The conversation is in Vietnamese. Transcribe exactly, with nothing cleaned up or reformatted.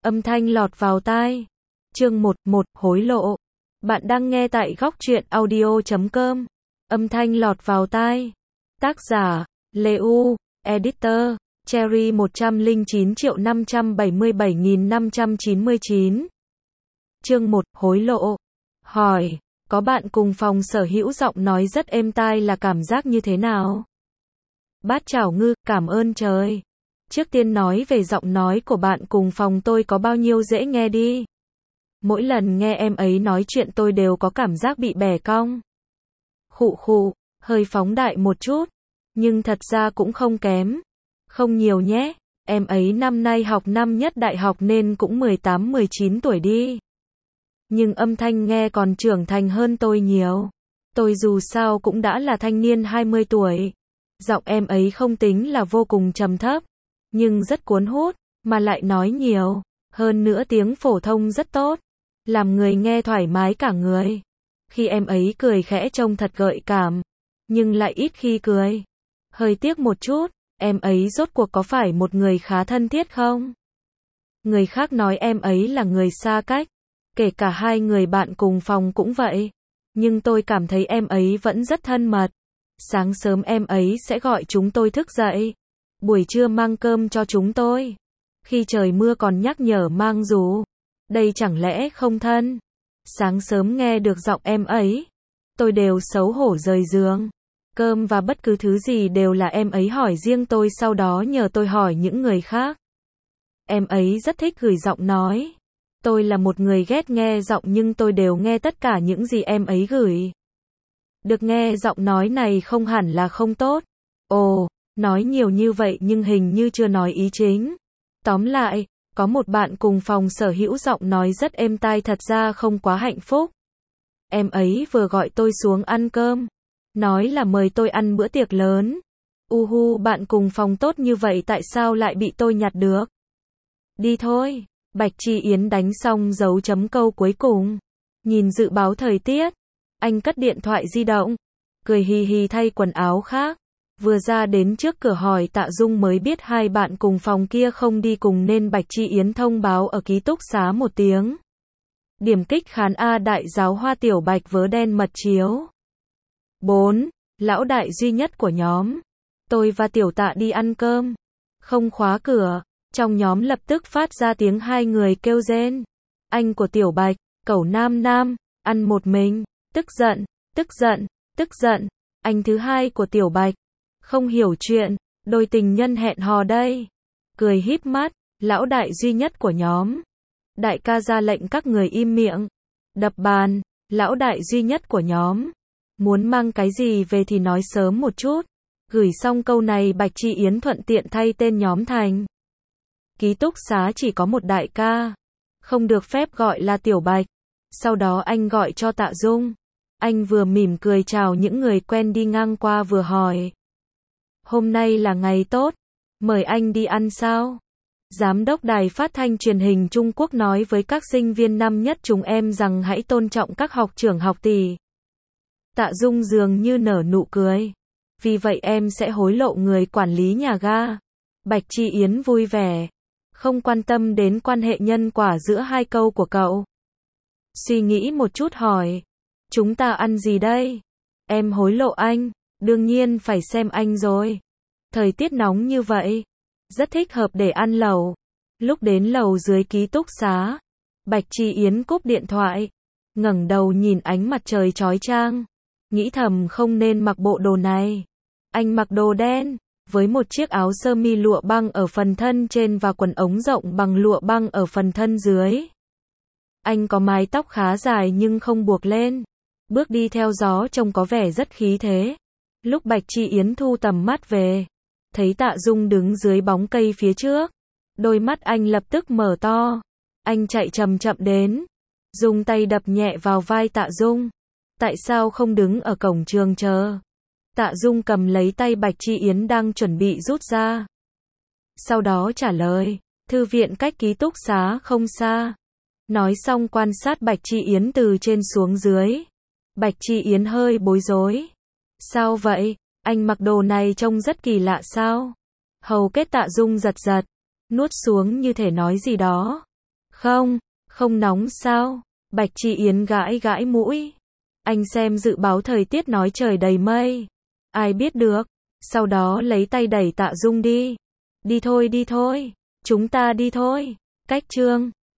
Âm thanh lọt vào tai. Chương một, một, hối lộ. Bạn đang nghe tại góc truyện audio chấm com. Âm thanh lọt vào tai. Tác giả, Lê U, Editor, Cherry một trăm lẻ chín triệu năm trăm bảy mươi bảy nghìn năm trăm chín mươi chín. Chương một, hối lộ. Hỏi, có bạn cùng phòng sở hữu giọng nói rất êm tai là cảm giác như thế nào? Bát chảo ngư, cảm ơn trời. Trước tiên nói về giọng nói của bạn cùng phòng tôi có bao nhiêu dễ nghe đi. Mỗi lần nghe em ấy nói chuyện tôi đều có cảm giác bị bẻ cong. Khụ khụ, hơi phóng đại một chút, nhưng thật ra cũng không kém. Không nhiều nhé, em ấy năm nay học năm nhất đại học nên cũng mười tám mười chín tuổi đi. Nhưng âm thanh nghe còn trưởng thành hơn tôi nhiều. Tôi dù sao cũng đã là thanh niên hai mươi tuổi. Giọng em ấy không tính là vô cùng trầm thấp, nhưng rất cuốn hút, mà lại nói nhiều. Hơn nữa tiếng phổ thông rất tốt, làm người nghe thoải mái cả người. Khi em ấy cười khẽ trông thật gợi cảm, nhưng lại ít khi cười. Hơi tiếc một chút, em ấy rốt cuộc có phải một người khá thân thiết không? Người khác nói em ấy là người xa cách, kể cả hai người bạn cùng phòng cũng vậy. Nhưng tôi cảm thấy em ấy vẫn rất thân mật. Sáng sớm em ấy sẽ gọi chúng tôi thức dậy. Buổi trưa mang cơm cho chúng tôi. Khi trời mưa còn nhắc nhở mang dù. Đây chẳng lẽ không thân? Sáng sớm nghe được giọng em ấy, tôi đều xấu hổ rời giường. Cơm và bất cứ thứ gì đều là em ấy hỏi riêng tôi, sau đó nhờ tôi hỏi những người khác. Em ấy rất thích gửi giọng nói. Tôi là một người ghét nghe giọng nhưng tôi đều nghe tất cả những gì em ấy gửi. Được nghe giọng nói này không hẳn là không tốt. Ồ, nói nhiều như vậy nhưng hình như chưa nói ý chính. Tóm lại, có một bạn cùng phòng sở hữu giọng nói rất êm tai, thật ra không quá hạnh phúc. Em ấy vừa gọi tôi xuống ăn cơm, nói là mời tôi ăn bữa tiệc lớn. Uhu, bạn cùng phòng tốt như vậy tại sao lại bị tôi nhặt được? Đi thôi. Bạch Chi Yến đánh xong dấu chấm câu cuối cùng. Nhìn dự báo thời tiết, anh cất điện thoại di động, cười hì hì thay quần áo khác. Vừa ra đến trước cửa hỏi Tạ Dung mới biết hai bạn cùng phòng kia không đi cùng nên Bạch Chi Yến thông báo ở ký túc xá một tiếng. Điểm kích khán A đại giáo hoa tiểu bạch vớ đen mật chiếu. bốn. Lão đại duy nhất của nhóm. Tôi và tiểu Tạ đi ăn cơm. Không khóa cửa. Trong nhóm lập tức phát ra tiếng hai người kêu rên. Anh của tiểu bạch, cẩu nam nam, ăn một mình, tức giận, tức giận, tức giận. Anh thứ hai của tiểu bạch, không hiểu chuyện, đôi tình nhân hẹn hò đây. Cười híp mắt, lão đại duy nhất của nhóm. Đại ca ra lệnh các người im miệng. Đập bàn, lão đại duy nhất của nhóm. Muốn mang cái gì về thì nói sớm một chút. Gửi xong câu này Bạch Chi Yến thuận tiện thay tên nhóm thành. Ký túc xá chỉ có một đại ca, không được phép gọi là tiểu bạch. Sau đó anh gọi cho Tạ Dung. Anh vừa mỉm cười chào những người quen đi ngang qua vừa hỏi. Hôm nay là ngày tốt, mời anh đi ăn sao? Giám đốc đài phát thanh truyền hình Trung Quốc nói với các sinh viên năm nhất chúng em rằng hãy tôn trọng các học trưởng học tỷ. Tạ Dung dường như nở nụ cười. Vì vậy em sẽ hối lộ người quản lý nhà ga. Bạch Chi Yến vui vẻ, không quan tâm đến quan hệ nhân quả giữa hai câu của cậu. Suy nghĩ một chút hỏi. Chúng ta ăn gì đây? Em hối lộ anh, đương nhiên phải xem anh rồi. Thời tiết nóng như vậy, rất thích hợp để ăn lẩu. Lúc đến lầu dưới ký túc xá, Bạch Chi Yến cúp điện thoại, ngẩng đầu nhìn ánh mặt trời chói chang, nghĩ thầm không nên mặc bộ đồ này. Anh mặc đồ đen, với một chiếc áo sơ mi lụa băng ở phần thân trên và quần ống rộng bằng lụa băng ở phần thân dưới. Anh có mái tóc khá dài nhưng không buộc lên, bước đi theo gió trông có vẻ rất khí thế. Lúc Bạch Chi Yến thu tầm mắt về, thấy Tạ Dung đứng dưới bóng cây phía trước. Đôi mắt anh lập tức mở to. Anh chạy chậm chậm đến, dùng tay đập nhẹ vào vai Tạ Dung. Tại sao không đứng ở cổng trường chờ? Tạ Dung cầm lấy tay Bạch Chi Yến đang chuẩn bị rút ra. Sau đó trả lời, thư viện cách ký túc xá không xa. Nói xong quan sát Bạch Chi Yến từ trên xuống dưới. Bạch Chi Yến hơi bối rối. Sao vậy? Anh mặc đồ này trông rất kỳ lạ sao? Hầu kết Tạ Dung giật giật, nuốt xuống như thể nói gì đó. Không, không nóng sao? Bạch Chi Yến gãi gãi mũi. Anh xem dự báo thời tiết nói trời đầy mây. Ai biết được. Sau đó lấy tay đẩy Tạ Dung đi. Đi thôi đi thôi. Chúng ta đi thôi. Cách Trương.